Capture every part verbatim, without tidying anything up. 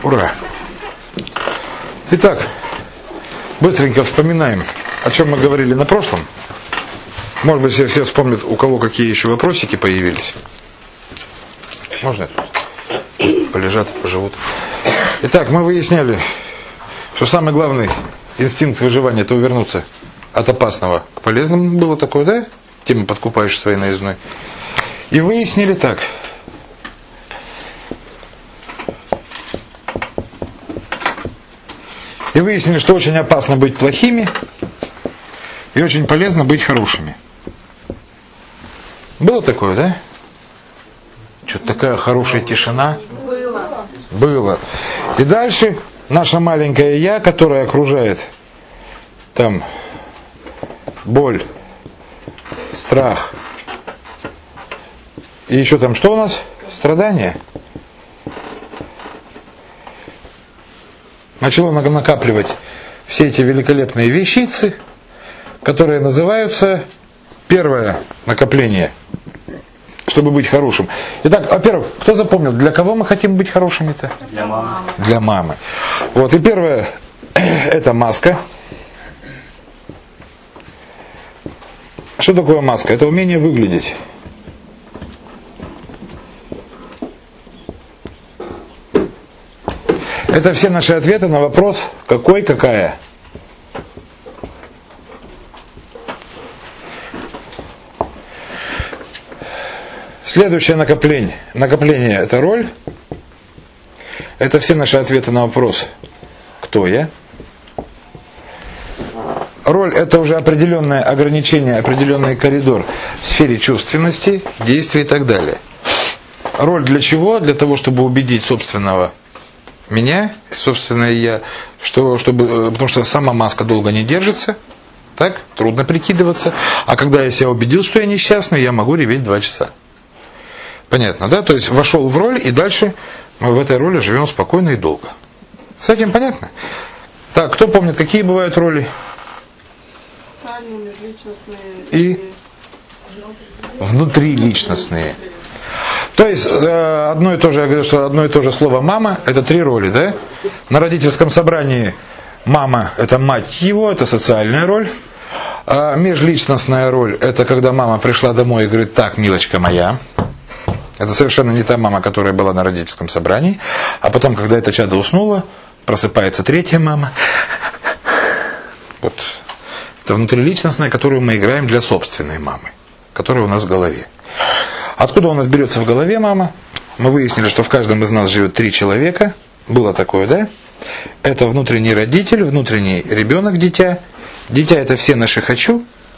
Ура! Итак, быстренько вспоминаем, о чем мы говорили на прошлом. Может быть, все, все вспомнят, у кого какие еще вопросики появились. Можно? Полежат, поживут. Итак, мы выясняли, что самый главный инстинкт выживания — это увернуться от опасного к полезному. Было такое, да? Тему подкупаешь своей новизной. И выяснили так. И выяснили, что очень опасно быть плохими и очень полезно быть хорошими. Было такое, да? Что-то такая хорошая тишина. Было. Было. И дальше наша маленькая я, которая окружает там боль, страх. И еще там что у нас? Страдания. Начало накапливать все эти великолепные вещицы, которые называются первое накопление, чтобы быть хорошим. Итак, во-первых, кто запомнил, для кого мы хотим быть хорошими-то? Для мамы. Для мамы. Вот, и первое, это маска. Что такое маска? Это умение выглядеть. Это все наши ответы на вопрос, какой, какая. Следующее накопление. Накопление — это роль. Это все наши ответы на вопрос, кто я. Роль — это уже определенное ограничение, определенный коридор в сфере чувственности, действий и так далее. Роль для чего? Для того, чтобы убедить собственного меня, собственное я, что, чтобы, потому что сама маска долго не держится, так, трудно прикидываться, а когда я себя убедил, что я несчастный, я могу реветь два часа. Понятно, да? То есть вошел в роль, и дальше мы в этой роли живем спокойно и долго. С этим понятно? Так, кто помнит, какие бывают роли? И внутриличностные. То есть одно и то же, я говорю, что одно и то же слово «мама» — это три роли, да? На родительском собрании мама — это мать его, это социальная роль. А межличностная роль — это когда мама пришла домой и говорит: так, милочка моя. Это совершенно не та мама, которая была на родительском собрании. А потом, когда это чадо уснуло, просыпается третья мама. Вот. Это внутриличностная, которую мы играем для собственной мамы, которая у нас в голове. Откуда у нас берется в голове мама? Мы выяснили, что в каждом из нас живет три человека. Было такое, да? Это внутренний родитель, внутренний ребенок, дитя. Дитя — это все наши «хочу».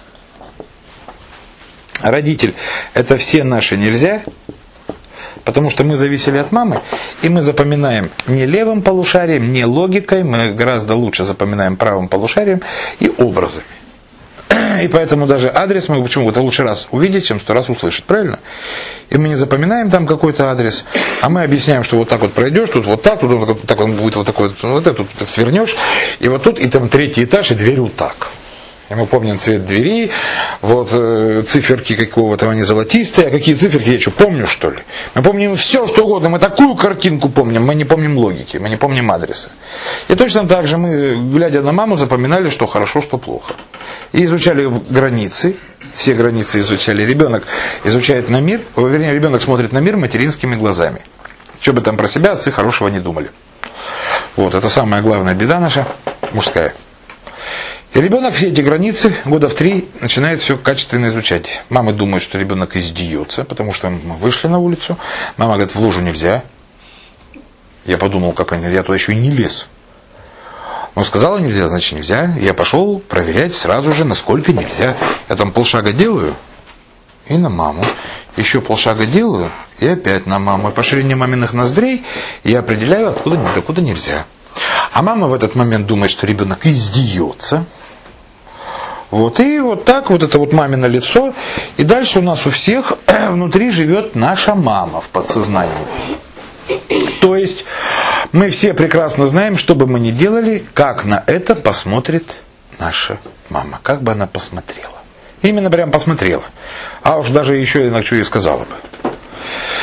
Родитель — это все наши «нельзя». Потому что мы зависели от мамы, и мы запоминаем не левым полушарием, не логикой, мы гораздо лучше запоминаем правым полушарием и образами. И поэтому даже адрес мы почему это лучше раз увидеть, чем сто раз услышать, правильно? И мы не запоминаем там какой-то адрес, а мы объясняем, что вот так вот пройдешь, тут вот так, тут вот так он будет вот такой, вот это, тут свернешь, и вот тут, и там третий этаж, и дверь вот так. И мы помним цвет двери, вот э, циферки какого-то, они золотистые, а какие циферки, я что, помню, что ли? Мы помним все, что угодно, мы такую картинку помним, мы не помним логики, мы не помним адреса. И точно так же мы, глядя на маму, запоминали, что хорошо, что плохо. И изучали границы, все границы изучали. Ребенок изучает на мир, вернее, ребенок смотрит на мир материнскими глазами. Что бы там про себя отцы хорошего не думали. Вот, это самая главная беда наша, мужская. И ребенок все эти границы года в три начинает все качественно изучать. Мама думает, что ребенок издеется, потому что мы вышли на улицу. Мама говорит: в лужу нельзя. Я подумал, как они, я туда еще и не лез. Но сказала нельзя, значит нельзя. Я пошел проверять сразу же, насколько нельзя. Я там полшага делаю и на маму. Еще полшага делаю и опять на маму. И по ширине маминых ноздрей я определяю, откуда, докуда нельзя. А мама в этот момент думает, что ребенок издеется. Вот, и вот так вот это вот мамино лицо. И дальше у нас у всех внутри живет наша мама в подсознании. То есть мы все прекрасно знаем, что бы мы ни делали, как на это посмотрит наша мама. Как бы она посмотрела. Именно прям посмотрела. А уж даже еще иначе и сказала бы.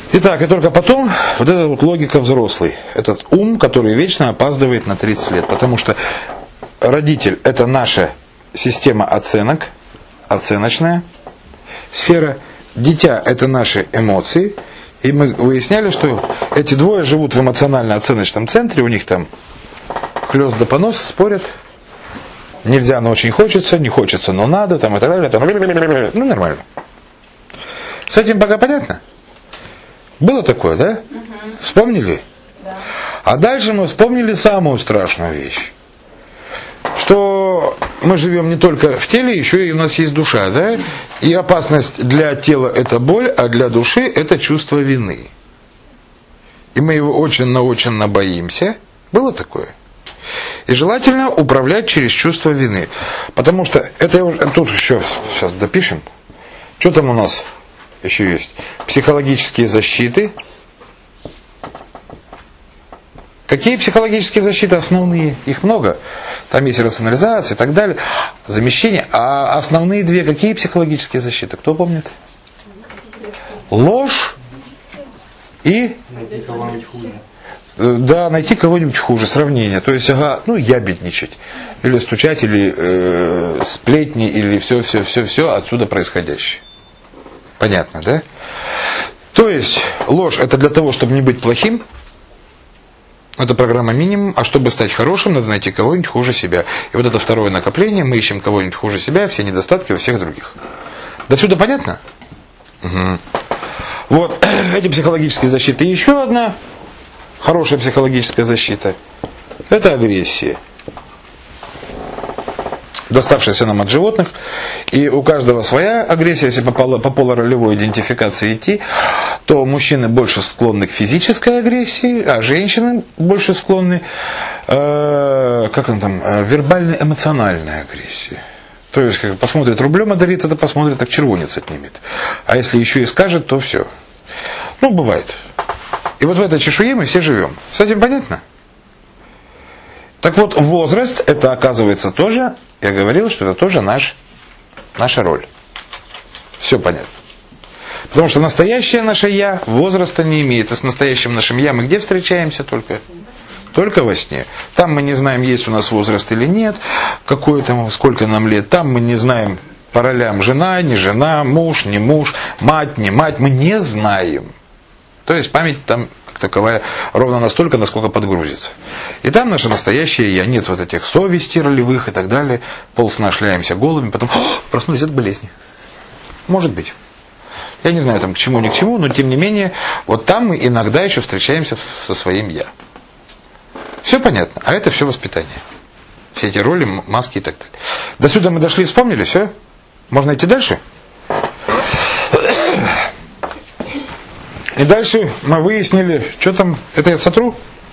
Итак, и только потом вот эта вот логика взрослый. Этот ум, который вечно опаздывает на тридцать лет. Потому что родитель – это наша система оценок, оценочная сфера. Дитя – это наши эмоции. И мы выясняли, что эти двое живут в эмоционально-оценочном центре. У них там хлёст до поноса, спорят. Нельзя, но очень хочется, не хочется, но надо, там и так далее. Там... Ну, нормально. С этим пока понятно? Было такое, да? Угу. Вспомнили? Да. А дальше мы вспомнили самую страшную вещь. Что мы живем не только в теле, еще и у нас есть душа, да? И опасность для тела – это боль, а для души – это чувство вины. И мы его очень-очень боимся. Было такое? И желательно управлять через чувство вины. Потому что это уже, тут еще сейчас допишем. Что там у нас еще есть? Психологические защиты. Какие психологические защиты основные? Их много. Там есть рационализация и так далее. Замещение. А основные две какие психологические защиты? Кто помнит? Ложь и... Найти кого-нибудь хуже. Да, найти кого-нибудь хуже, сравнение. То есть, ага, ну, ябедничать. Или стучать, или э, сплетни, или все-все-все-все отсюда происходящее. Понятно, да? То есть, ложь это для того, чтобы не быть плохим. Это программа минимум. А чтобы стать хорошим, надо найти кого-нибудь хуже себя. И вот это второе накопление. Мы ищем кого-нибудь хуже себя, все недостатки у всех других. До сюда понятно? Угу. Вот, эти психологические защиты. И еще одна хорошая психологическая защита – это агрессия, доставшаяся нам от животных. И у каждого своя агрессия. Если по, по полуролевой идентификации идти, то мужчины больше склонны к физической агрессии, а женщины больше склонны э, как он там, э, вербально-эмоциональной агрессии. То есть, как посмотрит рублем одарит, это посмотрит, так червонец отнимет. А если еще и скажет, то все. Ну, бывает. И вот в этой чешуе мы все живем. С этим понятно? Так вот, возраст, это оказывается тоже, я говорил, что это тоже наш, наша роль. Все понятно. Потому что настоящее наше «я» возраста не имеет. И с настоящим нашим «я» мы где встречаемся только? Только во сне. Там мы не знаем, есть у нас возраст или нет, какой там, сколько нам лет. Там мы не знаем по ролям жена, не жена, муж, не муж, мать, не мать. Мы не знаем. То есть память там как таковая ровно настолько, насколько подгрузится. И там наше настоящее «я». Нет вот этих совестей ролевых и так далее. Полсна шляемся голыми, потом проснулись от болезни. Может быть. Я не знаю там к чему, ни к чему, но тем не менее, вот там мы иногда еще встречаемся со своим «я». Все понятно, а это все воспитание. Все эти роли, маски и так далее. До сюда мы дошли, вспомнили, все? Можно идти дальше? И дальше мы выяснили, что там, это я сотру?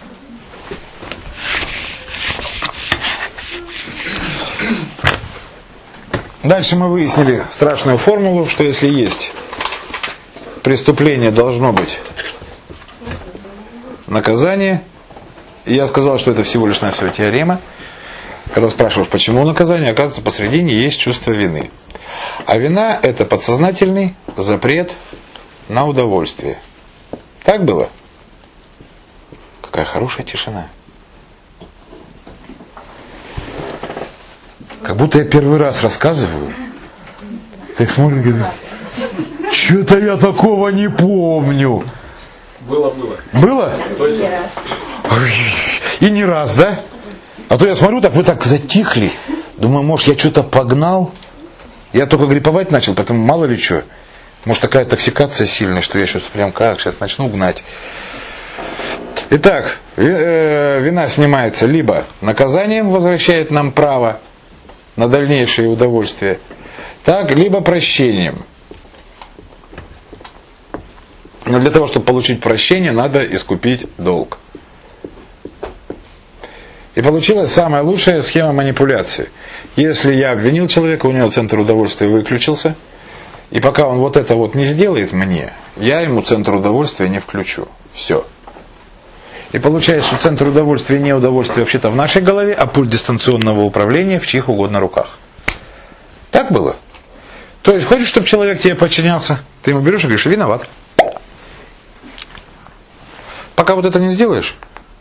Дальше мы выяснили страшную формулу, что если есть преступление, должно быть наказание. И я сказал, что это всего лишь навсего теорема. Когда спрашиваешь, почему наказание, оказывается, посредине есть чувство вины. А вина – это подсознательный запрет на удовольствие. Так было? Какая хорошая тишина. Как будто я первый раз рассказываю. Так смотрит, говорит, что-то я такого не помню. Было, было. Было? И не раз. И не раз, да? А то я смотрю, так вы так затихли. Думаю, может, я что-то погнал? Я только гриповать начал, поэтому мало ли что. Может, такая токсикация сильная, что я сейчас прям как, сейчас начну гнать. Итак, вина снимается либо наказанием, возвращает нам право на дальнейшее удовольствие, так, либо прощением. Но для того, чтобы получить прощение, надо искупить долг. И получилась самая лучшая схема манипуляции. Если я обвинил человека, у него центр удовольствия выключился, и пока он вот это вот не сделает мне, я ему центр удовольствия не включу. Все. И получается, что центр удовольствия и неудовольствия вообще-то в нашей голове, а пульт дистанционного управления в чьих угодно руках. Так было? То есть, хочешь, чтобы человек тебе подчинялся? Ты ему берешь и говоришь, виноват. Пока вот это не сделаешь,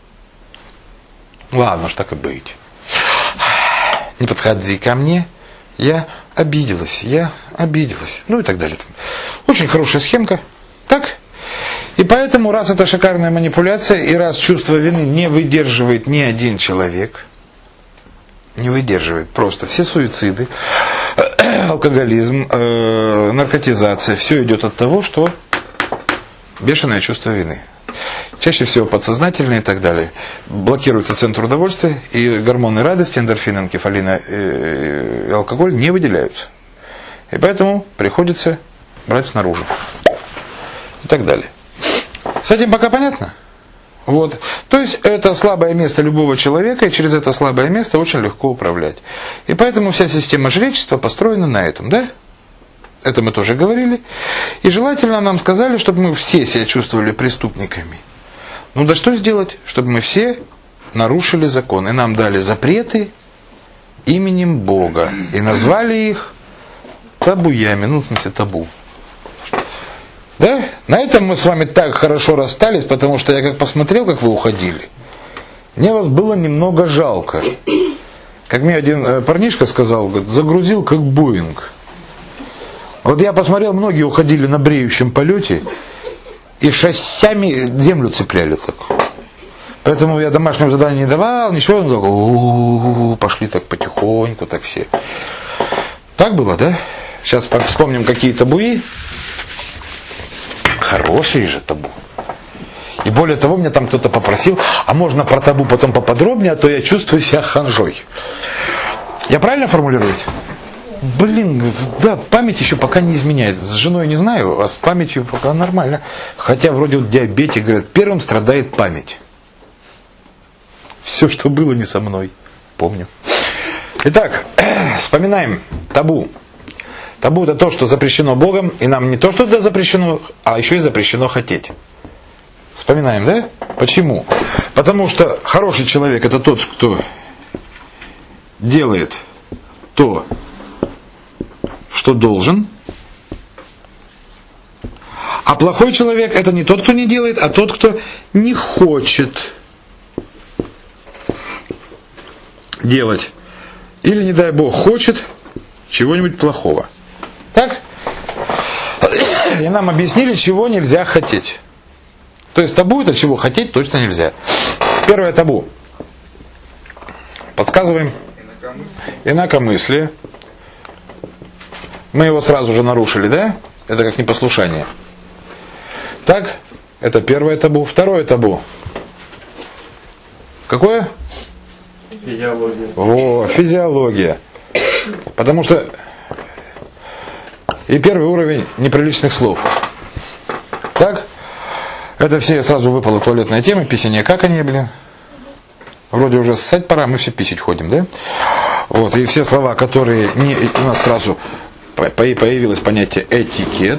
ладно уж, так и быть. Не подходи ко мне, я обиделась, я обиделась. Ну и так далее. Очень хорошая схемка. Так? И поэтому, раз это шикарная манипуляция, и раз чувство вины не выдерживает ни один человек, не выдерживает просто все суициды, алкоголизм, э, наркотизация, все идет от того, что бешеное чувство вины. Чаще всего подсознательное и так далее. Блокируется центр удовольствия, и гормоны радости, эндорфин, энкефалина и алкоголь не выделяются. И поэтому приходится брать снаружи. И так далее. С этим пока понятно? Вот. То есть это слабое место любого человека, и через это слабое место очень легко управлять. И поэтому вся система жречества построена на этом, да? Это мы тоже говорили. И желательно нам сказали, чтобы мы все себя чувствовали преступниками. Ну да что сделать, чтобы мы все нарушили закон. И нам дали запреты именем Бога. И назвали их табуями, ну в смысле табу. Да? На этом мы с вами так хорошо расстались, потому что я как посмотрел, как вы уходили, мне вас было немного жалко. Как мне один парнишка сказал, говорит, загрузил как Боинг. Вот я посмотрел, многие уходили на бреющем полете и шоссями землю цепляли так. Поэтому я домашнего задания не давал, ничего, ну, так, у-у-у, пошли так потихоньку, так все. Так было, да? Сейчас вспомним какие табуи. Хорошие же табу. И более того, меня там кто-то попросил, а можно про табу потом поподробнее, а то я чувствую себя ханжой. Я правильно формулирую? Блин, да, память еще пока не изменяет. С женой не знаю, а с памятью пока нормально. Хотя вроде вот диабетик, говорят, первым страдает память. Все, что было, не со мной. Помню. Итак, вспоминаем табу. Табу это то, что запрещено Богом, и нам не то, что это запрещено, а еще и запрещено хотеть. Вспоминаем, да? Почему? Потому что хороший человек это тот, кто делает то, что должен. А плохой человек это не тот, кто не делает, а тот, кто не хочет делать. Или, не дай Бог, хочет чего-нибудь плохого. Так? И нам объяснили, чего нельзя хотеть. То есть табу это чего хотеть точно нельзя. Первое табу. Подсказываем. Инакомыслие. Мы его сразу же нарушили, да? Это как непослушание. Так? Это первое табу. Второе табу. Какое? Физиология. О, физиология. Потому что и первый уровень неприличных слов. Так? Это все сразу выпала туалетная тема, писание, каканье, блин. Вроде уже ссать пора, мы все писать ходим, да? Вот, и все слова, которые не, у нас сразу появилось понятие этикет.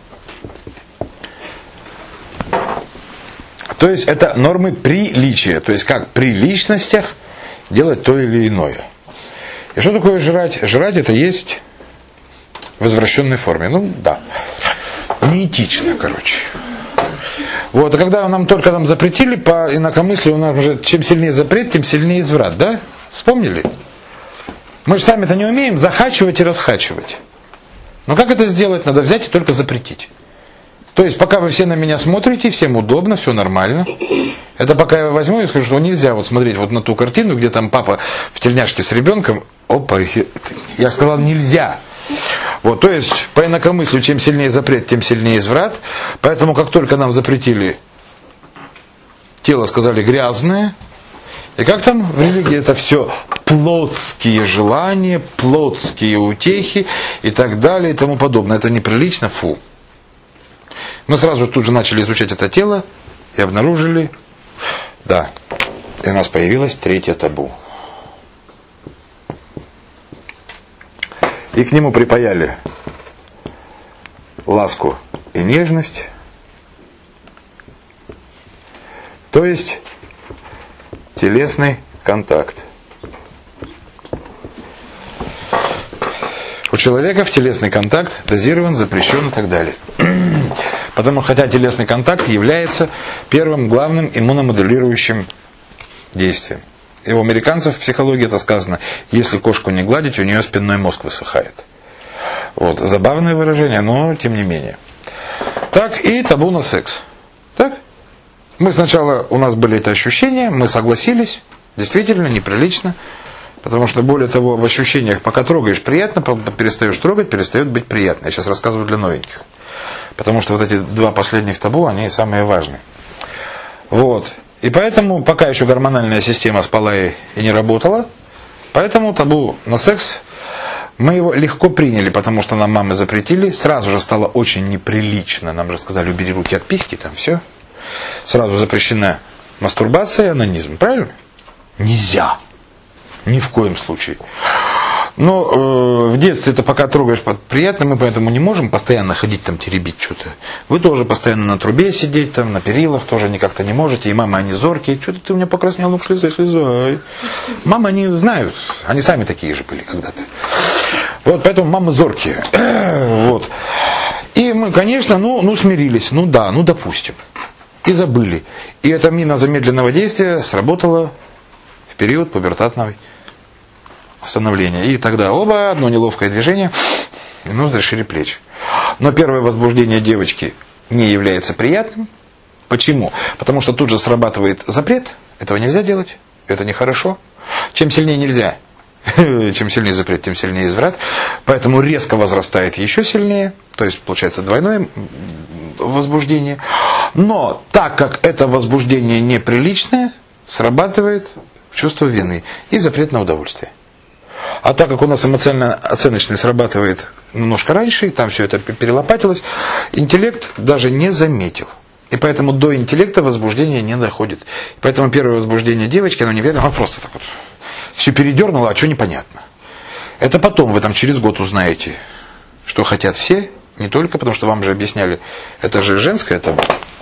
То есть это нормы приличия. То есть как при личностях делать то или иное. И что такое жрать? Жрать это есть в извращенной форме. Ну да. Неэтично, короче. Вот, а когда нам только нам запретили, по инакомыслию у нас уже чем сильнее запрет, тем сильнее изврат, да? Вспомнили? Мы же сами-то не умеем захачивать и расхачивать. Но как это сделать? Надо взять и только запретить. То есть, пока вы все на меня смотрите, всем удобно, все нормально. Это пока я возьму и скажу, что нельзя вот смотреть вот на ту картину, где там папа в тельняшке с ребенком. Опа, я сказал, нельзя. Вот, то есть, по инакомыслию, чем сильнее запрет, тем сильнее изврат. Поэтому, как только нам запретили тело, сказали грязное. И как там в религии это все плотские желания, плотские утехи и так далее и тому подобное. Это неприлично, фу. Мы сразу тут же начали изучать это тело и обнаружили, да, и у нас появилось третье табу. И к нему припаяли ласку и нежность. То есть телесный контакт. У человека в телесный контакт дозирован, запрещен и так далее. Потому хотя телесный контакт является первым главным иммуномодулирующим действием. И у американцев в психологии это сказано: если кошку не гладить, у нее спинной мозг высыхает. Вот. Забавное выражение, но тем не менее. Так, и табу на секс. Так? Мы сначала, у нас были эти ощущения, мы согласились, действительно неприлично. Потому что, более того, в ощущениях, пока трогаешь, приятно, перестаешь трогать, перестает быть приятно. Я сейчас рассказываю для новеньких. Потому что вот эти два последних табу, они самые важные. Вот. И поэтому, пока еще гормональная система спала и не работала, поэтому табу на секс, мы его легко приняли, потому что нам мамы запретили. Сразу же стало очень неприлично. Нам же сказали: убери руки от письки, там все. Сразу запрещена мастурбация и онанизм. Правильно? Нельзя. Ни в коем случае. Но э, в детстве это пока трогаешь приятно, мы поэтому не можем постоянно ходить там теребить что-то. Вы тоже постоянно на трубе сидеть, там на перилах тоже никак-то не можете. И мама, они зоркие. Что-то ты у меня покраснел, ну слезай, слезай. Мамы, они знают, они сами такие же были когда-то. Вот, поэтому мамы зоркие. Вот. И мы, конечно, ну, ну смирились. Ну да, ну допустим. И забыли. И эта мина замедленного действия сработала в период пубертатного становления. И тогда оба, одно неловкое движение, и ноздри шире плеч. Но первое возбуждение девочки не является приятным. Почему? Потому что тут же срабатывает запрет. Этого нельзя делать. Это нехорошо. Чем сильнее нельзя, чем сильнее запрет, тем сильнее изврат. Поэтому резко возрастает еще сильнее. То есть получается двойное возбуждение. Но так как это возбуждение неприличное, срабатывает чувство вины и запрет на удовольствие. А так как у нас эмоционально-оценочный срабатывает немножко раньше, и там все это перелопатилось, интеллект даже не заметил. И поэтому до интеллекта возбуждение не доходит. И поэтому первое возбуждение девочки, оно не видно, оно просто так вот все передернуло, а что непонятно. Это потом вы там через год узнаете, что хотят все, не только, потому что вам же объясняли, это же женское табу.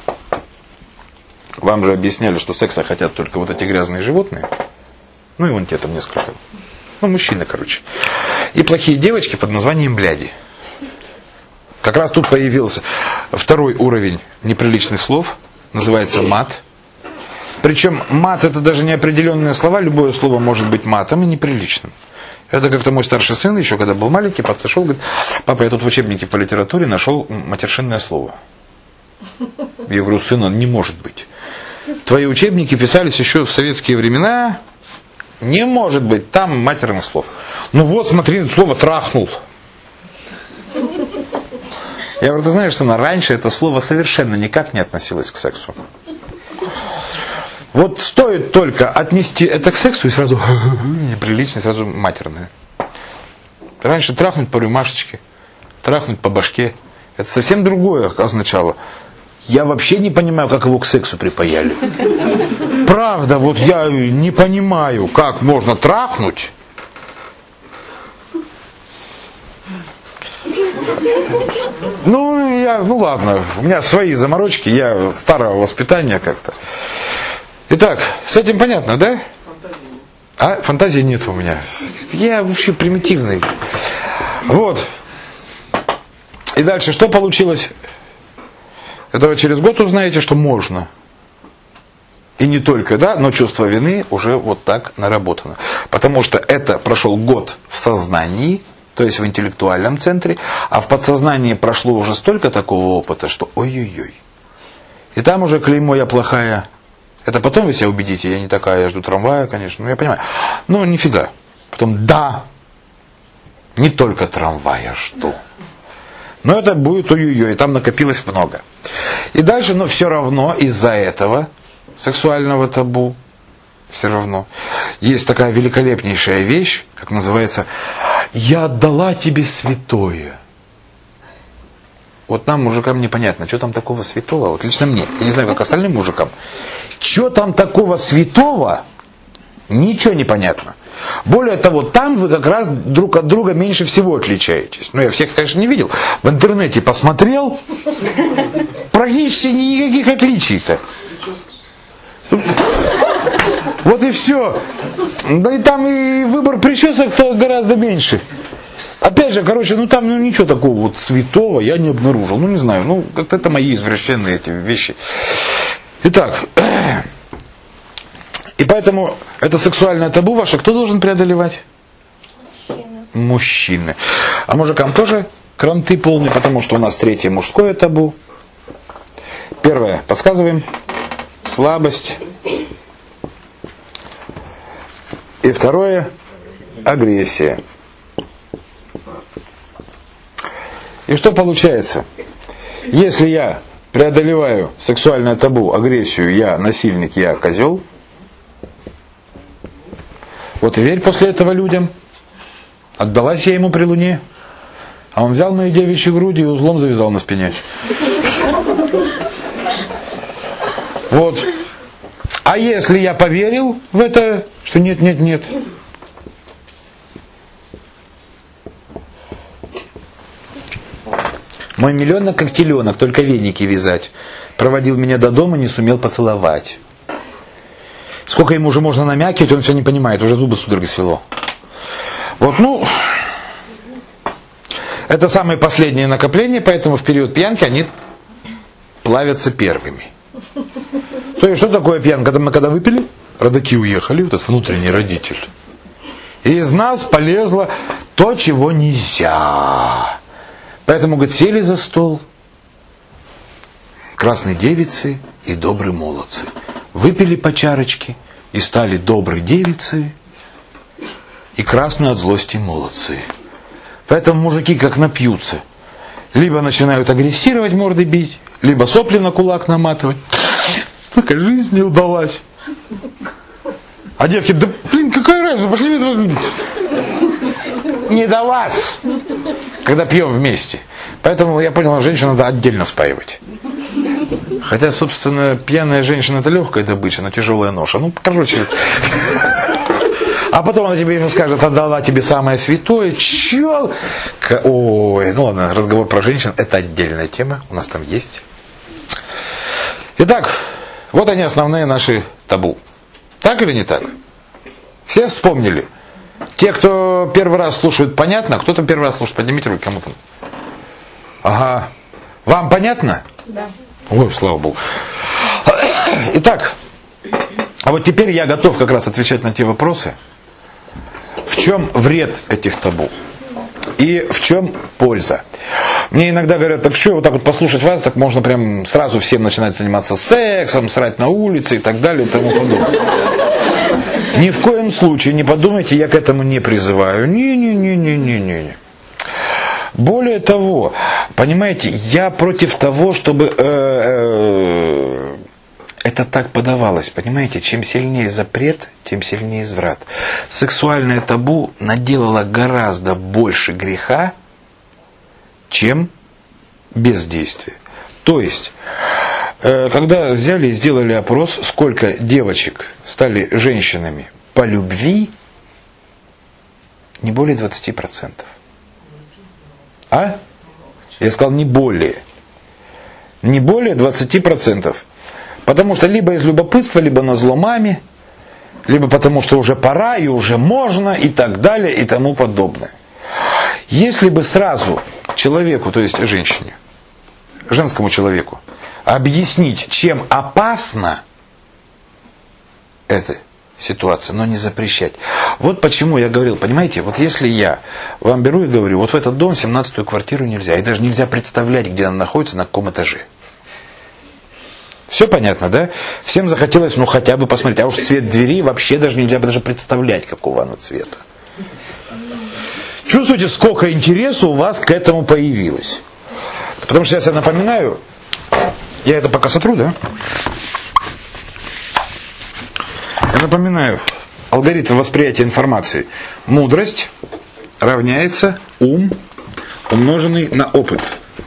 Вам же объясняли, что секса хотят только вот эти грязные животные. Ну и вон те там несколько. Ну, мужчины, короче. И плохие девочки под названием бляди. Как раз тут появился второй уровень неприличных слов. Называется мат. Причем мат — это даже не определенные слова. Любое слово может быть матом и неприличным. Это как-то мой старший сын, еще когда был маленький, подошел, говорит: папа, я тут в учебнике по литературе нашел матершинное слово. Я говорю: сын, он не может быть. Твои учебники писались еще в советские времена. Не может быть, там матерных слов. Ну вот, смотри, слово «трахнул». Я говорю: ты знаешь, сын, раньше это слово совершенно никак не относилось к сексу. Вот стоит только отнести это к сексу, и сразу неприлично, сразу матерное. Раньше трахнуть по рюмашечке, трахнуть по башке, это совсем другое означало. Я вообще не понимаю, как его к сексу припаяли. Правда, вот я не понимаю, как можно трахнуть. Ну, я, ну ладно, у меня свои заморочки, я старого воспитания как-то. Итак, с этим понятно, да? А, фантазии нет у меня. Я вообще примитивный. Вот. И дальше, что получилось? Это вы через год узнаете, что можно. И не только, да, но чувство вины уже вот так наработано. Потому что это прошел год в сознании, то есть в интеллектуальном центре, а в подсознании прошло уже столько такого опыта, что ой-ой-ой. И там уже клеймо «я плохая». Это потом вы себя убедите: я не такая, я жду трамвая, конечно, ну я понимаю. Но нифига. Потом да, не только трамвая жду. Но это будет ой-ой-ой, и там накопилось много. И дальше, но все равно из-за этого сексуального табу, все равно, есть такая великолепнейшая вещь, как называется «я отдала тебе святое». Вот нам, мужикам, непонятно, что там такого святого, вот лично мне, я не знаю, как остальным мужикам, что там такого святого, ничего не понятно. Более того, там вы как раз друг от друга меньше всего отличаетесь. Ну, я всех, конечно, не видел. В интернете посмотрел, практически никаких отличий-то. Вот и все. Да и там и выбор причесок-то гораздо меньше. Опять же, короче, ну там ну, ничего такого вот святого я не обнаружил. Ну не знаю, ну как-то это мои извращенные эти вещи. Итак, и поэтому это сексуальное табу ваше кто должен преодолевать? Мужчина. Мужчины. А мужикам тоже кранты полные, потому что у нас третье мужское табу. Первое, подсказываем, слабость. И второе, агрессия. И что получается? Если я преодолеваю сексуальное табу, агрессию, я насильник, я козел, вот и верь после этого людям, отдалась я ему при луне, а он взял мои девичьи груди и узлом завязал на спине. Вот. А если я поверил в это, что нет, нет, нет, мой миллионок как теленок, только веники вязать. Проводил меня до дома, не сумел поцеловать. Сколько ему уже можно намякивать, он все не понимает, уже зубы судорогой свело. Вот, ну, это самые последние накопления, поэтому в период пьянки они плавятся первыми. То есть, что такое пьянка? Мы когда выпили, родаки уехали, вот этот внутренний родитель. И из нас полезло то, чего нельзя. Поэтому, говорит, сели за стол красные девицы и добрые молодцы. Выпили по чарочке и стали добрые девицы и красные от злости молодцы. Поэтому мужики как напьются. Либо начинают агрессировать, морды бить, либо сопли на кулак наматывать. Такая жизнь не удалась. А девки, да блин, какая разница, пошли мне. Не до вас, когда пьем вместе. Поэтому я понял, женщину надо отдельно спаивать. Хотя, собственно, пьяная женщина это легкая добыча, но тяжелая ноша. Ну, короче. А потом она тебе скажет, отдала тебе самое святое. Чё? Ой, ну ладно, разговор про женщин это отдельная тема. У нас там есть. Итак, вот они основные наши табу. Так или не так? Все вспомнили? Те, кто первый раз слушают, понятно? Кто там первый раз слушает? Поднимите руки, кому там. Ага. Вам понятно? Да. Ой, слава Богу. Итак, а вот теперь я готов как раз отвечать на те вопросы. В чем вред этих табу? И в чем польза? Мне иногда говорят, так что, вот так вот послушать вас, так можно прям сразу всем начинать заниматься сексом, срать на улице и так далее и тому подобное. Ни в коем случае не подумайте, я к этому не призываю. Не-не-не-не-не-не. Более того, понимаете, я против того, чтобы э, э, это так подавалось. Понимаете, чем сильнее запрет, тем сильнее изврат. Сексуальное табу наделало гораздо больше греха, чем бездействие. То есть, э, когда взяли и сделали опрос, сколько девочек стали женщинами по любви, не более двадцати процентов. А? Я сказал не более. Не более двадцати процентов. Потому что либо из любопытства, либо назло маме, либо потому что уже пора и уже можно и так далее и тому подобное. Если бы сразу человеку, то есть женщине, женскому человеку, объяснить, чем опасна эта ситуация, но не запрещать. Вот почему я говорил, понимаете, вот если я вам беру и говорю, вот в этот дом семнадцатую квартиру нельзя, и даже нельзя представлять, где она находится, на каком этаже. Все понятно, да? Всем захотелось, ну хотя бы посмотреть, а уж цвет двери вообще даже нельзя даже представлять, какого она цвета. Чувствуете, сколько интереса у вас к этому появилось? Потому что сейчас я напоминаю, я это пока сотру, да? Я напоминаю, алгоритм восприятия информации. Мудрость равняется ум, умноженный на опыт.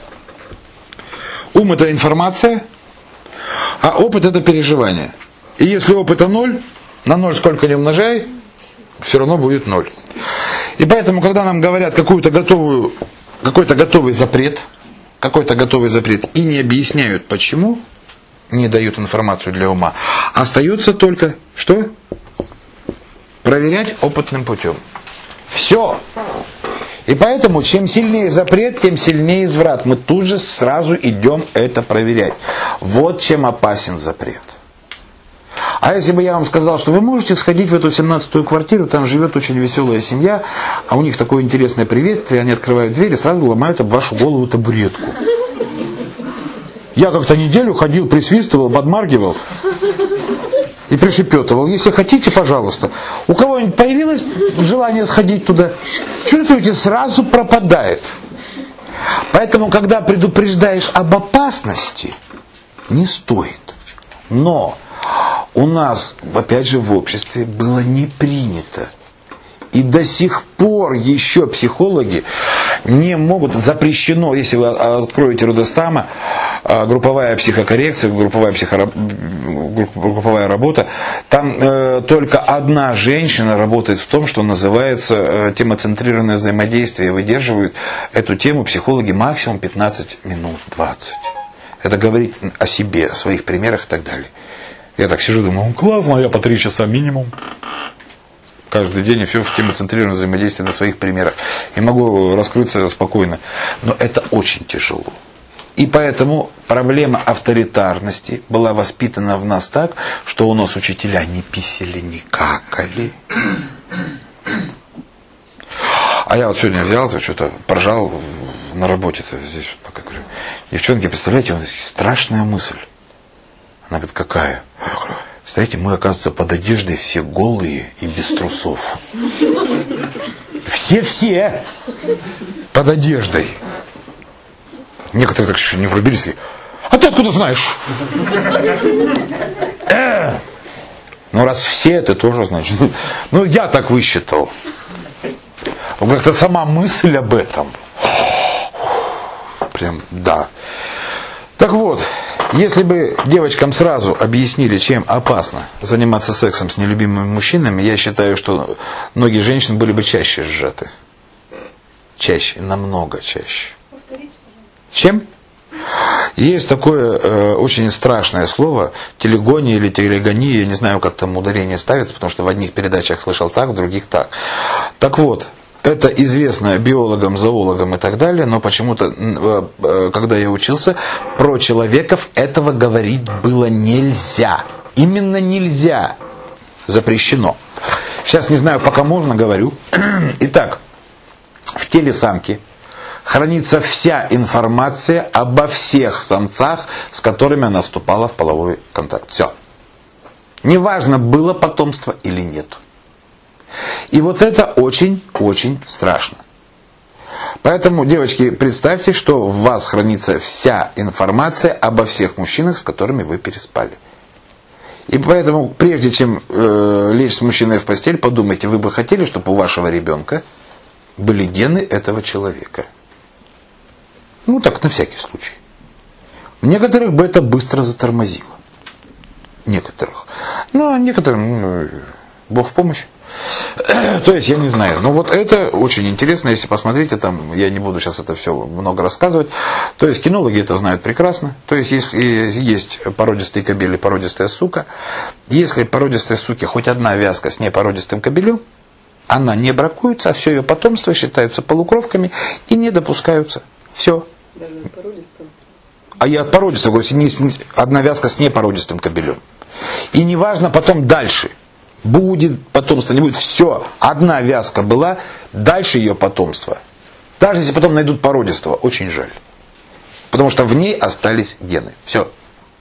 Ум это информация, а опыт это переживание. И если опыта ноль, на ноль сколько ни умножай, все равно будет ноль. И поэтому, когда нам говорят какую-то готовую, какой-то готовый запрет, какой-то готовый запрет, и не объясняют почему, не дают информацию для ума, остается только, что? Проверять опытным путем. Все. И поэтому, чем сильнее запрет, тем сильнее изврат. Мы тут же сразу идем это проверять. Вот чем опасен запрет. А если бы я вам сказал, что вы можете сходить в эту семнадцатую квартиру, там живет очень веселая семья, а у них такое интересное приветствие, они открывают дверь и сразу ломают об вашу голову табуретку. Я как-то неделю ходил, присвистывал, подмаргивал и пришепетывал. Если хотите, пожалуйста. У кого-нибудь появилось желание сходить туда? Чувствуете, сразу пропадает. Поэтому, когда предупреждаешь об опасности, не стоит. Но у нас, опять же, в обществе было не принято. И до сих пор еще психологи не могут, запрещено, если вы откроете Рудостама, групповая психокоррекция, групповая, психора... групповая работа, там э, только одна женщина работает в том, что называется э, темоцентрированное взаимодействие. Выдерживают эту тему психологи максимум пятнадцать минут, двадцать. Это говорит о себе, о своих примерах и так далее. Я так сижу, думаю, классно, а я по три часа минимум. Каждый день и все в темоцентрированном взаимодействии на своих примерах. И могу раскрыться спокойно. Но это очень тяжело. И поэтому проблема авторитарности была воспитана в нас так, что у нас учителя не писали, не какали. А я вот сегодня взял, что-то поржал на работе-то здесь, пока говорю. Девчонки, представляете, у нас есть страшная мысль. Она говорит, какая? Я говорю, представляете, мы, оказывается, под одеждой все голые и без трусов. Все-все под одеждой. Некоторые так еще не врубились. А ты откуда знаешь? Э! Ну, раз все, это тоже значит. Ну, я так высчитал. Как-то сама мысль об этом. Прям, да. Так вот, если бы девочкам сразу объяснили, чем опасно заниматься сексом с нелюбимыми мужчинами, я считаю, что многие женщины были бы чаще сжаты. Чаще, намного чаще. Чем? Есть такое э, очень страшное слово, телегония или телегония, я не знаю, как там ударение ставится, потому что в одних передачах слышал так, в других так. Так вот, это известно биологам, зоологам и так далее, но почему-то, э, э, когда я учился, про человеков этого говорить было нельзя. Именно нельзя. Запрещено. Сейчас не знаю, пока можно, говорю. Итак, в теле самки хранится вся информация обо всех самцах, с которыми она вступала в половой контакт. Все. Неважно, было потомство или нет. И вот это очень-очень страшно. Поэтому, девочки, представьте, что в вас хранится вся информация обо всех мужчинах, с которыми вы переспали. И поэтому, прежде чем э, лечь с мужчиной в постель, подумайте, вы бы хотели, чтобы у вашего ребенка были гены этого человека. Ну, так, на всякий случай. Некоторых бы это быстро затормозило. Некоторых. Ну, а некоторым, ну, Бог в помощь. То есть, я не знаю. Но вот это очень интересно, если посмотрите, там, я не буду сейчас это все много рассказывать. То есть, кинологи это знают прекрасно. То есть, если есть породистый кобель и породистая сука, если породистой суке хоть одна вязка с непородистым кобелем, она не бракуется, а все ее потомство считаются полукровками и не допускаются. Все. Даже породистым. А я от породистого говорю, не, не, одна вязка с непородистым кобелем. И неважно потом дальше. Будет потомство, не будет. Все. Одна вязка была, дальше ее потомство. Даже если потом найдут породистого, очень жаль. Потому что в ней остались гены. Все.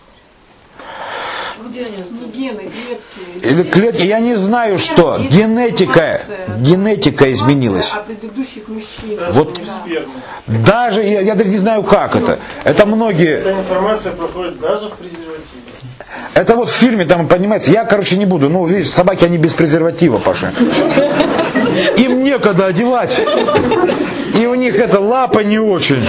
Где они? Не гены, клетки. Или клетки, я не знаю, что. Генетика, генетика изменилась. О предыдущих мужчин. Вот даже, я, я даже не знаю, как это. Это многие... Эта информация проходит даже в презервативе. Это вот в фильме, там, понимаете, я, короче, не буду. Ну, видишь, собаки, они без презерватива, Паша. Им некогда одевать. И у них эта лапа не очень.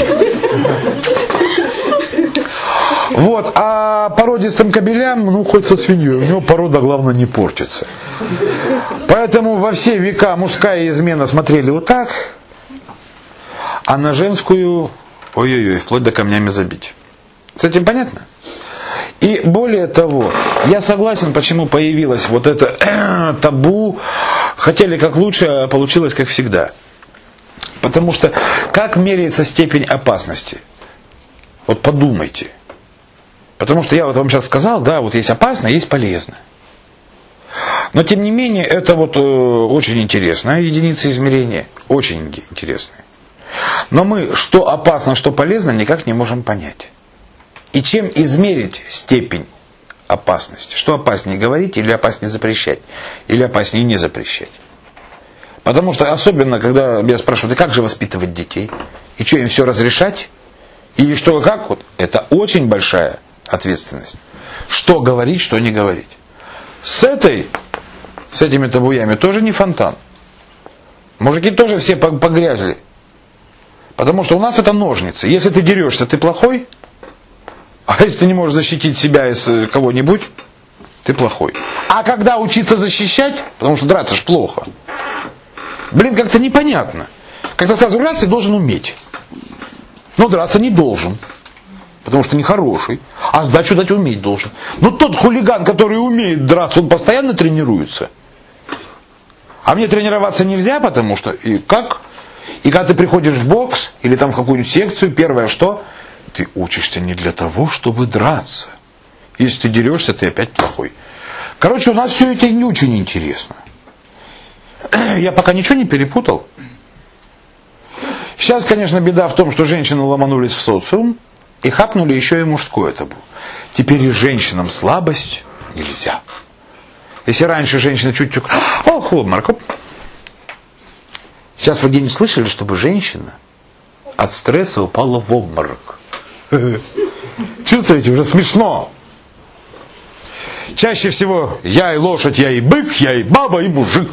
Вот, а породистым кобелям, ну, хоть со свиньей, у него порода, главное, не портится. Поэтому во все века мужская измена смотрели вот так, а на женскую, ой-ой-ой, вплоть до камнями забить. С этим понятно? И более того, я согласен, почему появилось вот это табу, хотели как лучше, а получилось как всегда. Потому что как меряется степень опасности? Вот подумайте. Потому что я вот вам сейчас сказал, да, вот есть опасно, есть полезно. Но тем не менее, это вот э, очень интересная единица измерения. Очень интересная. Но мы, что опасно, что полезно, никак не можем понять. И чем измерить степень опасности? Что опаснее говорить или опаснее запрещать? Или опаснее не запрещать? Потому что особенно, когда меня спрашивают, и как же воспитывать детей? И что, им все разрешать? И что, как? Вот, это очень большая ответственность. Что говорить, что не говорить. С этой, с этими табуями тоже не фонтан. Мужики тоже все погрязли. Потому что у нас это ножницы. Если ты дерешься, ты плохой. А если ты не можешь защитить себя из кого-нибудь, ты плохой. А когда учиться защищать, потому что драться ж плохо. Блин, как-то непонятно. Как-то сразу раз ты должен уметь. Но драться не должен. Потому что нехороший. А сдачу дать уметь должен. Но тот хулиган, который умеет драться, он постоянно тренируется. А мне тренироваться нельзя, потому что... И как? И когда ты приходишь в бокс или там в какую-нибудь секцию, первое что? Ты учишься не для того, чтобы драться. Если ты дерешься, ты опять плохой. Короче, у нас все это не очень интересно. Я пока ничего не перепутал. Сейчас, конечно, беда в том, что женщины ломанулись в социум и хапнули еще и мужское табу. Теперь и женщинам слабость нельзя. Если раньше женщина чуть-чуть... О, обморок. Сейчас вы где-нибудь слышали, чтобы женщина от стресса упала в обморок? Чувствуете, уже смешно. Чаще всего я и лошадь, я и бык, я и баба, и мужик.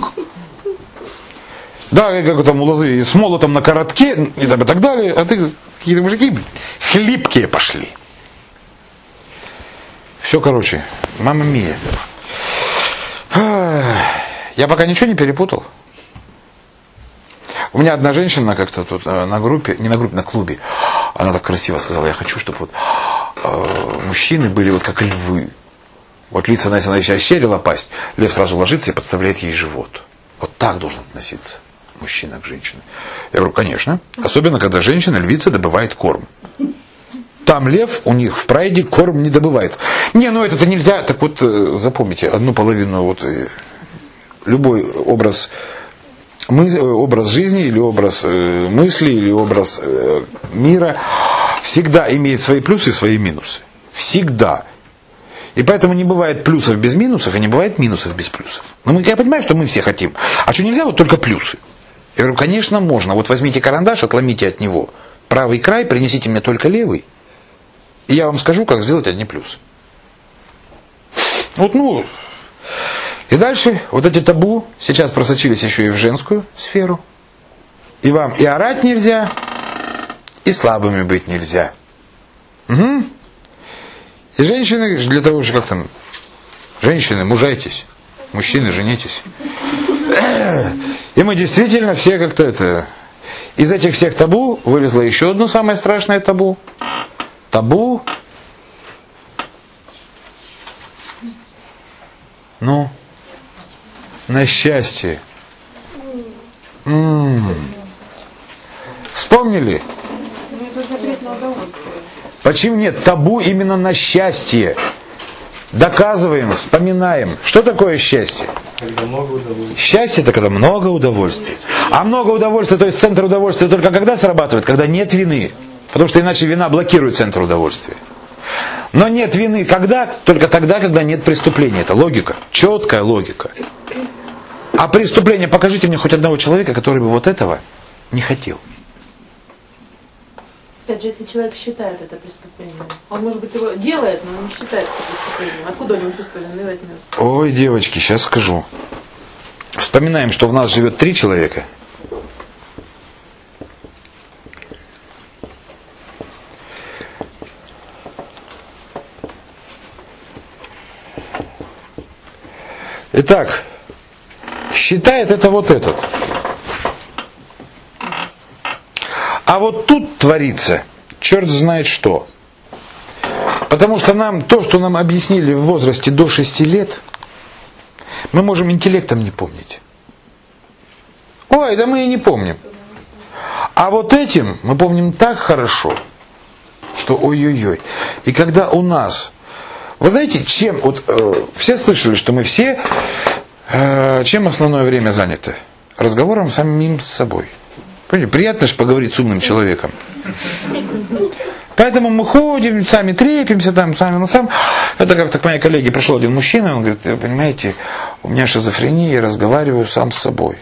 Да, как там у лозы, с молотом на коротке и, там, и так далее. А ты, какие-то мужики хлипкие пошли. Все, короче, мамма мия. Я пока ничего не перепутал. У меня одна женщина как-то тут на группе, не на группе, на клубе, она так красиво сказала, я хочу, чтобы вот э, мужчины были вот как львы. Вот лица, если она еще ощерила пасть, лев сразу ложится и подставляет ей живот. Вот так должен относиться мужчина к женщине. Я говорю, конечно. Особенно, когда женщина, львица, добывает корм. Там лев у них в прайде корм не добывает. Не, ну это-то нельзя. Так вот, запомните, одну половину, вот любой образ, мы, образ жизни, или образ э, мысли, или образ э, мира всегда имеет свои плюсы и свои минусы. Всегда. И поэтому не бывает плюсов без минусов, и не бывает минусов без плюсов. Но мы, я понимаю, что мы все хотим. А что, нельзя вот только плюсы? Я говорю, конечно, можно. Вот возьмите карандаш, отломите от него правый край, принесите мне только левый, и я вам скажу, как сделать одни плюсы. Вот, ну... И дальше вот эти табу сейчас просочились еще и в женскую сферу. И вам и орать нельзя, и слабыми быть нельзя. Угу. И женщины для того же, как там, женщины, мужайтесь, мужчины, женитесь. И мы действительно все как-то это... Из этих всех табу вылезло еще одно самое страшное табу. Табу. Ну... На счастье. М-м-м. Вспомнили? Почему нет? Табу именно на счастье. Доказываем, вспоминаем. Что такое счастье? Когда много удовольствия. Счастье это когда много удовольствия. А много удовольствия, то есть центр удовольствия только когда срабатывает? Когда нет вины. Потому что иначе вина блокирует центр удовольствия. Но нет вины когда? Только тогда, когда нет преступления. Это логика. Четкая логика. А преступление, покажите мне хоть одного человека, который бы вот этого не хотел. Опять же, если человек считает это преступлением, он, может быть, его делает, но он не считает это преступлением. Откуда у него чувство вины возьмет? Ой, девочки, сейчас скажу. Вспоминаем, что в нас живет три человека. Итак, считает это вот этот. А вот тут творится черт знает что. Потому что нам то, что нам объяснили в возрасте до шести лет, мы можем интеллектом не помнить. Ой, да мы и не помним. А вот этим мы помним так хорошо, что ой-ой-ой. И когда у нас... Вы знаете, чем... Вот, э, все слышали, что мы все... Э, чем основное время заняты? Разговором самим с собой. Понимаете, приятно же поговорить с умным человеком. Поэтому мы ходим, сами трепимся, там, сами на сам. Это как-то к моей коллеге пришел один мужчина, он говорит, вы понимаете, у меня шизофрения, я разговариваю сам с собой.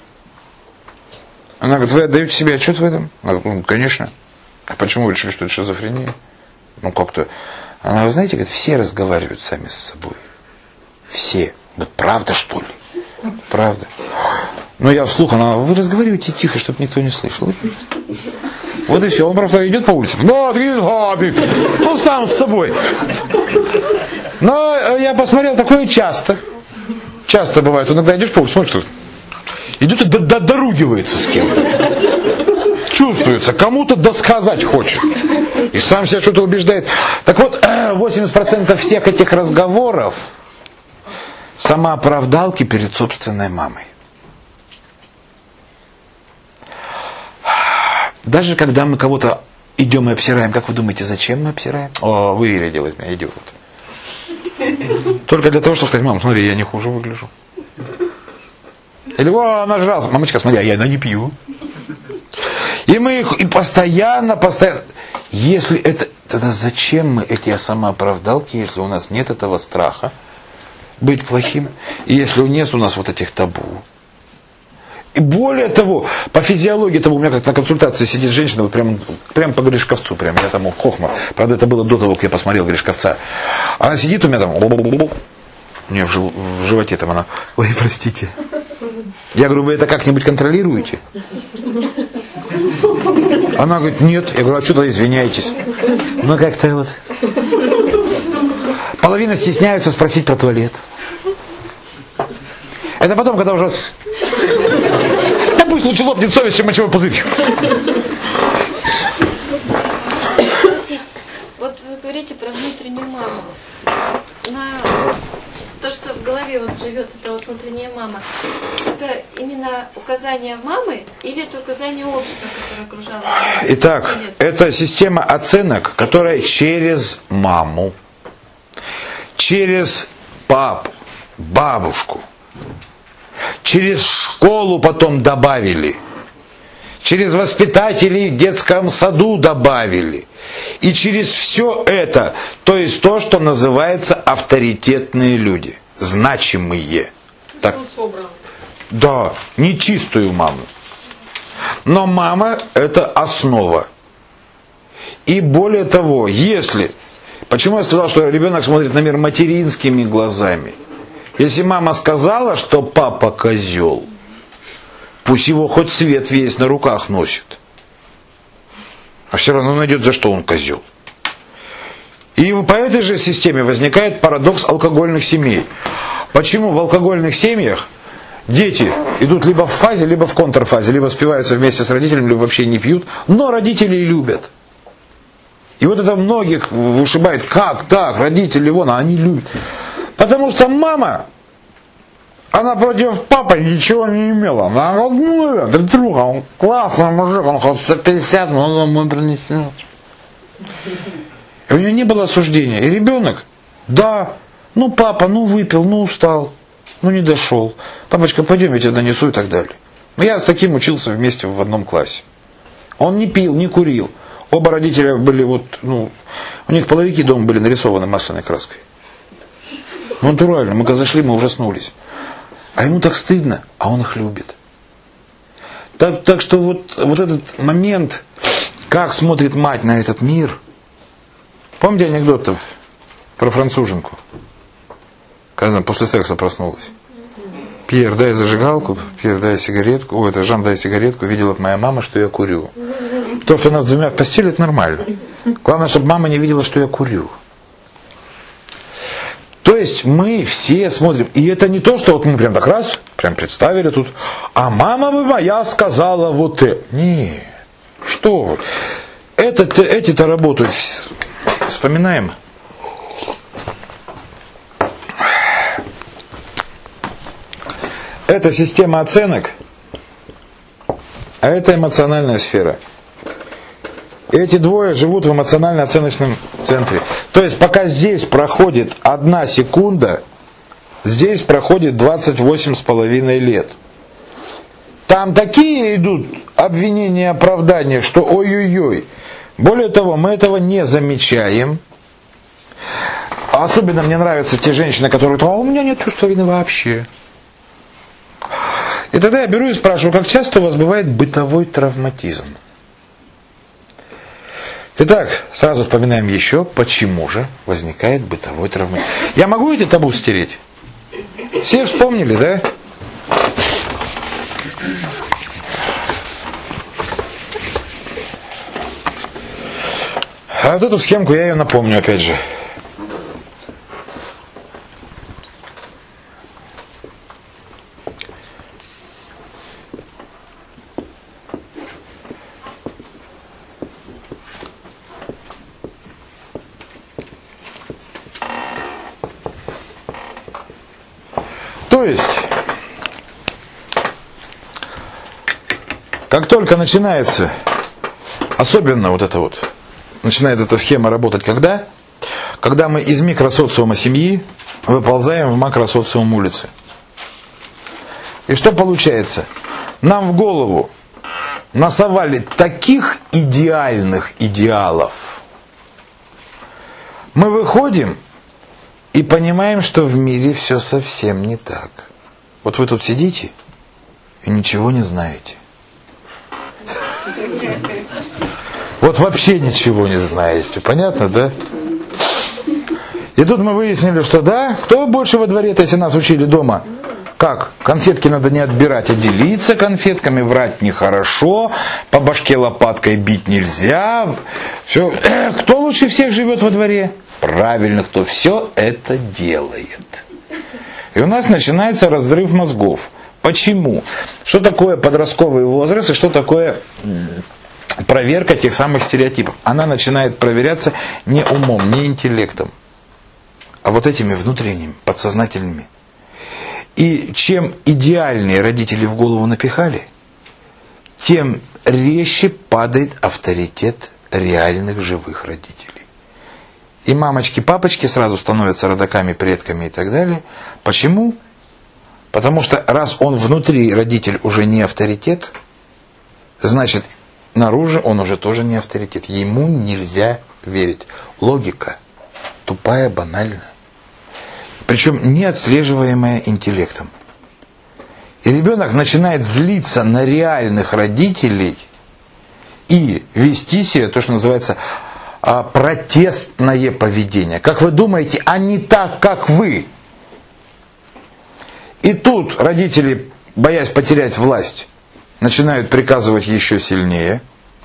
Она говорит, вы отдаете себе отчет в этом? Я говорю, ну, конечно. А почему вы решили, что это шизофрения? Ну, как-то... Она, вы знаете, говорит, все разговаривают сами с собой. Все. Говорит, правда, что ли? Правда. Но я вслух, она, вы разговариваете тихо, чтобы никто не слышал. Вот и все. Он просто идет по улице. Ну, сам с собой. Но я посмотрел, такое часто. Часто бывает. Иногда идешь по улице, смотришь, идет и доругивается с кем-то. Чувствуется, кому-то досказать хочет. И сам себя что-то убеждает. Так вот, восемьдесят процентов всех этих разговоров самооправдалки перед собственной мамой. Даже когда мы кого-то идем и обсираем, как вы думаете, зачем мы обсираем? О, вырядил из меня, идиот. Только для того, чтобы сказать, мам, смотри, я не хуже выгляжу. Или, о, нажрался. Мамочка, смотри, а я не пью. И мы их и постоянно, постоянно... Если это... Тогда зачем мы эти самооправдалки, если у нас нет этого страха быть плохим? И если нет у нас вот этих табу? И более того, по физиологии того, у меня как на консультации сидит женщина, вот прям, прям по Гришковцу, прям, я там хохма. Правда, это было до того, как я посмотрел Гришковца. Она сидит у меня там, у нее в, жил, в животе там она, ой, простите. Я говорю, вы это как-нибудь контролируете? Она говорит, нет. Я говорю, а что тогда извиняетесь? Ну как-то вот. Половина стесняются спросить про туалет. Это потом, когда уже... Да пусть лучше лопнет совесть, чем мочевой пузырь. Вот вы говорите про внутреннюю маму. На то, что в голове вот живет эта вот внутренняя мама, это именно указание мамы или это указание общества, которое окружало маму? Итак, это система оценок, которая через маму, через папу, бабушку, через школу потом добавили, через воспитателей в детском саду добавили. И через все это, то есть то, что называется авторитетные люди, значимые. Так, да, не чистую маму. Но мама – это основа. И более того, если... Почему я сказал, что ребенок смотрит на мир материнскими глазами? Если мама сказала, что папа козел, пусть его хоть свет весь на руках носит. А все равно найдет, за что он козел. И по этой же системе возникает парадокс алкогольных семей. Почему в алкогольных семьях дети идут либо в фазе, либо в контрфазе, либо спиваются вместе с родителями, либо вообще не пьют, но родителей любят. И вот это многих вышибает, как так, родители вон, а они любят. Потому что мама, она против папы ничего не имела. Она говорит, ну, друга, он классный мужик, он хоть сто пятьдесят, но он ему принесет. И у нее не было осуждения. И ребенок, да, ну папа, ну выпил, ну устал, ну не дошел. Папочка, пойдем, я тебя донесу и так далее. Я с таким учился вместе в одном классе. Он не пил, не курил. Оба родителя были вот, ну, у них половики дома были нарисованы масляной краской. Ну, натурально, мы когда зашли, мы ужаснулись. А ему так стыдно, а он их любит. Так, так что вот, вот этот момент, как смотрит мать на этот мир. Помните анекдот про француженку? Когда она после секса проснулась. Пьер, дай зажигалку, Пьер, дай сигаретку. Ой, это Жан, дай сигаретку. Видела моя мама, что я курю. То, что у нас двумя в постели, это нормально. Главное, чтобы мама не видела, что я курю. То есть мы все смотрим. И это не то, что вот мы прям так раз, прям представили тут. А мама бы моя сказала вот это. Не, что вы. Это, эти-то работают. Вспоминаем. Эта система оценок, а это эмоциональная сфера. Эти двое живут в эмоционально-оценочном центре. То есть пока здесь проходит одна секунда, здесь проходит двадцать восемь с половиной лет. Там такие идут обвинения, оправдания, что ой-ой-ой. Более того, мы этого не замечаем. Особенно мне нравятся те женщины, которые говорят: а у меня нет чувства вины вообще. И тогда я беру и спрашиваю: как часто у вас бывает бытовой травматизм? Итак, сразу вспоминаем еще, почему же возникает бытовой травматизм. Я могу эти табу стереть? Все вспомнили, да? А вот эту схемку я ее напомню опять же. То есть, как только начинается, особенно вот это вот, начинает эта схема работать, когда? Когда мы из микросоциума семьи выползаем в макросоциум улицы. И что получается? Нам в голову насовали таких идеальных идеалов. Мы выходим и понимаем, что в мире все совсем не так. Вот вы тут сидите и ничего не знаете. Вот вообще ничего не знаете. Понятно, да? И тут мы выяснили, что да, кто больше во дворе-то, если нас учили дома? Как? Конфетки надо не отбирать, а делиться конфетками, врать нехорошо, по башке лопаткой бить нельзя. Все. Кто лучше всех живет во дворе? Правильно, кто все это делает. И у нас начинается разрыв мозгов. Почему? Что такое подростковый возраст и что такое проверка тех самых стереотипов? Она начинает проверяться не умом, не интеллектом, а вот этими внутренними, подсознательными. И чем идеальнее родители в голову напихали, тем резче падает авторитет реальных живых родителей. И мамочки, папочки сразу становятся родаками, предками и так далее. Почему? Потому что раз он внутри, родитель, уже не авторитет, значит, наружу он уже тоже не авторитет. Ему нельзя верить. Логика тупая, банальная. Причем не отслеживаемая интеллектом. И ребенок начинает злиться на реальных родителей и вести себя, то, что называется, протестное поведение. Как вы думаете, а не так, как вы. И тут родители, боясь потерять власть, начинают приказывать еще сильнее.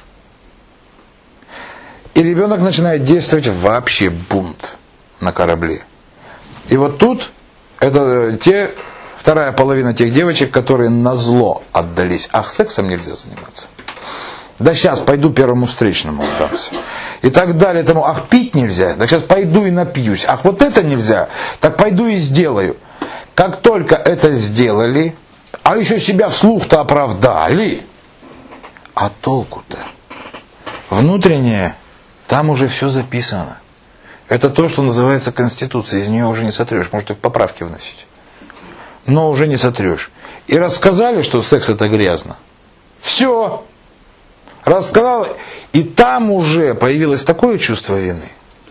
И ребенок начинает действовать вообще бунт на корабле. И вот тут это те, вторая половина тех девочек, которые назло отдались. Ах, сексом нельзя заниматься. Да сейчас пойду первому встречному отдамся. И так далее. Тому, ах, пить нельзя. Да сейчас пойду и напьюсь. Ах, вот это нельзя. Так пойду и сделаю. Как только это сделали, а еще себя вслух-то оправдали, а толку-то? Внутреннее, там уже все записано. Это то, что называется Конституция. Из нее уже не сотрешь. Может, только поправки вносить. Но уже не сотрешь. И рассказали, что секс это грязно. Все. Рассказал, и там уже появилось такое чувство вины.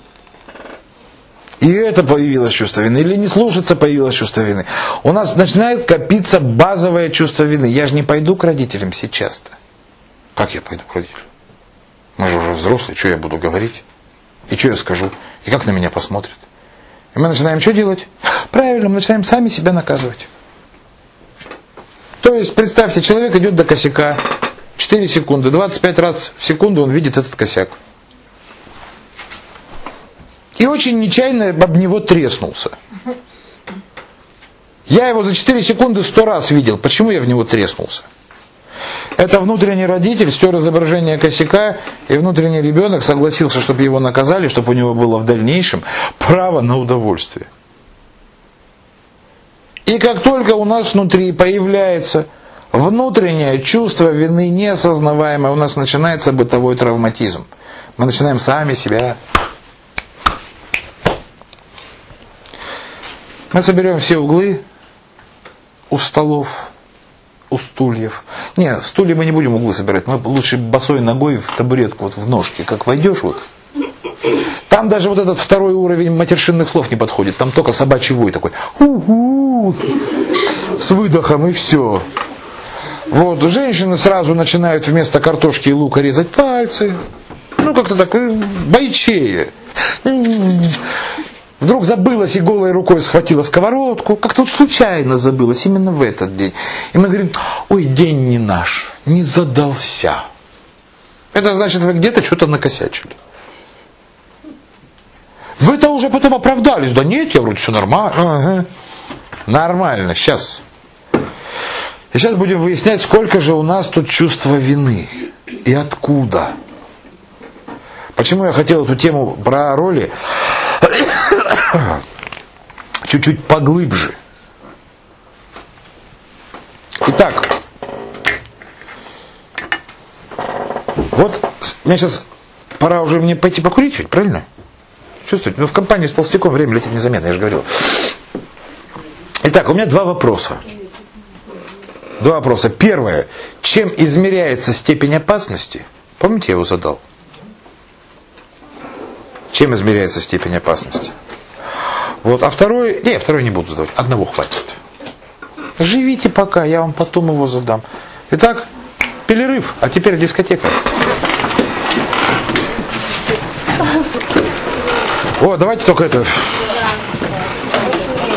И это появилось чувство вины. Или не слушаться появилось чувство вины. У нас начинает копиться базовое чувство вины. Я же не пойду к родителям сейчас-то. Как я пойду к родителям? Мы же уже взрослые, что я буду говорить? И что я скажу? И как на меня посмотрят? И мы начинаем что делать? Правильно, мы начинаем сами себя наказывать. То есть, представьте, человек идет до косяка. четыре секунды, двадцать пять раз в секунду он видит этот косяк. И очень нечаянно об него треснулся. Я его за четыре секунды сто раз видел. Почему я в него треснулся? Это внутренний родитель стер изображение косяка, и внутренний ребенок согласился, чтобы его наказали, чтобы у него было в дальнейшем право на удовольствие. И как только у нас внутри появляется: внутреннее чувство вины неосознаваемое, у нас начинается бытовой травматизм. Мы начинаем сами себя. Мы соберем все углы у столов, у стульев. Не, стулья мы не будем углы собирать, мы лучше босой ногой в табуретку, вот в ножки, как войдешь вот. Там даже вот этот второй уровень матершинных слов не подходит, там только собачий вой такой. У-у-у, с выдохом и все. Вот, женщины сразу начинают вместо картошки и лука резать пальцы. Ну, как-то так, бойчее. Вдруг забылась и голой рукой схватила сковородку. Как-то вот случайно забылась именно в этот день. И мы говорим, ой, день не наш, не задался. Это значит, вы где-то что-то накосячили. Вы-то уже потом оправдались. Да нет, я вроде все нормально. Ага. Нормально, сейчас. И сейчас будем выяснять, сколько же у нас тут чувства вины. И откуда. Почему я хотел эту тему про роли чуть-чуть поглубже. Итак, вот мне сейчас пора уже мне пойти покурить, ведь, правильно? Чувствуете? Ну, в компании с толстяком время летит незаметно, я же говорил. Итак, у меня два вопроса. Два вопроса. Первое. Чем измеряется степень опасности? Помните, я его задал? Чем измеряется степень опасности? Вот, а второй... Не, второй не буду задавать. Одного хватит. Живите пока, я вам потом его задам. Итак, перерыв, а теперь дискотека. О, давайте только это...